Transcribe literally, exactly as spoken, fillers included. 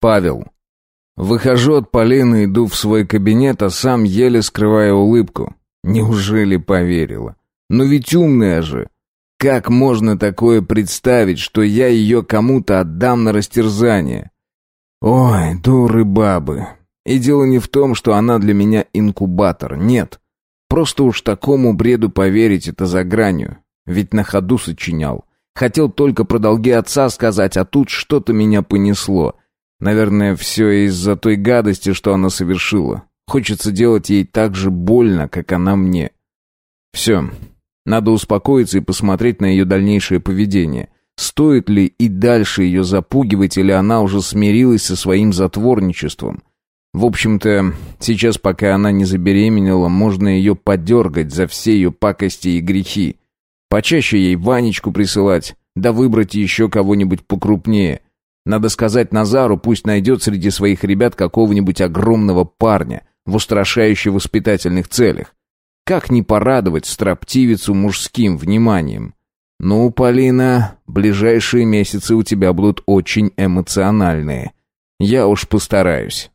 Павел. Выхожу от Полины, иду в свой кабинет, а сам еле скрываю улыбку. Неужели поверила? Но ведь умная же. Как можно такое представить, что я ее кому-то отдам на растерзание? Ой, дуры бабы. И дело не в том, что она для меня инкубатор, нет. Просто уж такому бреду поверить — это за гранью. Ведь на ходу сочинял. Хотел только про долги отца сказать, а тут что-то меня понесло. Наверное, все из-за той гадости, что она совершила. Хочется делать ей так же больно, как она мне. Все. Надо успокоиться и посмотреть на ее дальнейшее поведение. Стоит ли и дальше ее запугивать, или она уже смирилась со своим затворничеством? В общем-то, сейчас, пока она не забеременела, можно ее подергать за все ее пакости и грехи. Почаще ей Ванечку присылать, да выбрать еще кого-нибудь покрупнее. Надо сказать Назару, пусть найдет среди своих ребят какого-нибудь огромного парня в устрашающих воспитательных целях. Как не порадовать строптивицу мужским вниманием? Ну, Полина, ближайшие месяцы у тебя будут очень эмоциональные. Я уж постараюсь.